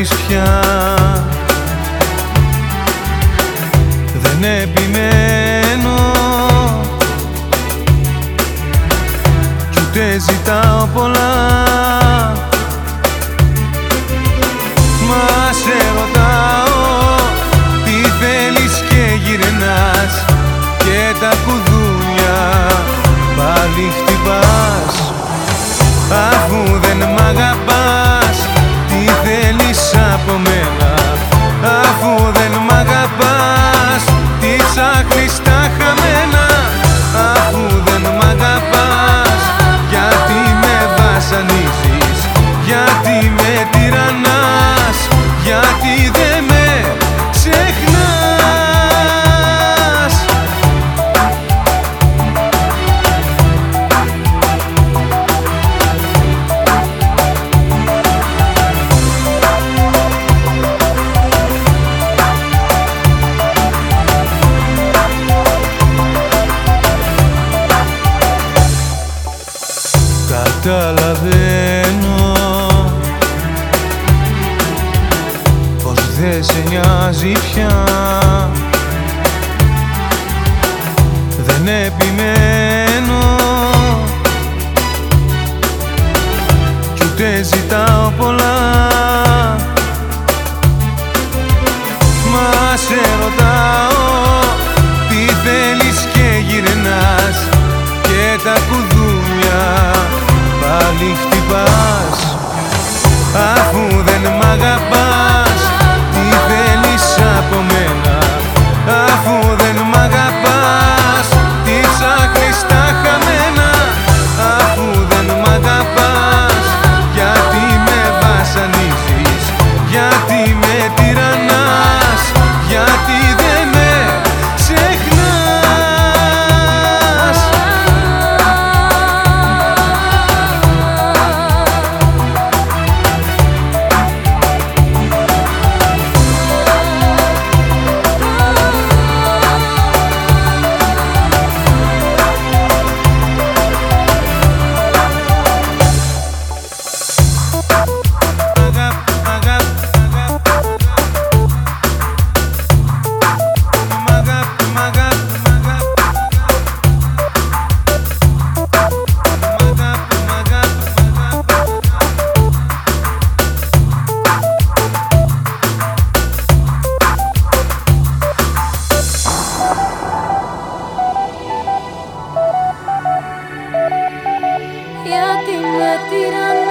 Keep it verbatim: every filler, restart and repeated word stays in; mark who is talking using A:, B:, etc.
A: θέλεις πια. Δεν επιμένω κι ούτε ζητάω πολλά, μα σε ρωτάω τι θέλεις και γυρνάς και τα κουδούνια πάλι χτυπάς. Αφού δεν μ' αγαπάς, τι θέλεις από μένα? Αφού δεν μ' αγαπάς, τι ψάχνεις στα χαμένα? Αφού δεν μ' αγαπάς, γιατί με βασανίζεις? Γιατί με τυραννάς? Γιατί δεν με ξεχνάς? Καταλαβαίνω πως δεν σε νοιάζει πια. Δεν επιμένω κι ούτε ζητάω πολλά, μα σε ρωτάω τι θέλεις και γυρνάς και τα κουδούνια πάλι χτυπάς. Αφού δεν μ' αγαπάς, τι θέλεις από μένα? Αφού δεν μ' αγαπάς, τι ψάχνεις στα χαμένα? Αφού δεν μ' αγαπάς, γιατί με βασανίζεις? Γιατί με τυραννάς? Γιατί δεν με ξεχνάς?
B: Γιατί με τυραννάς?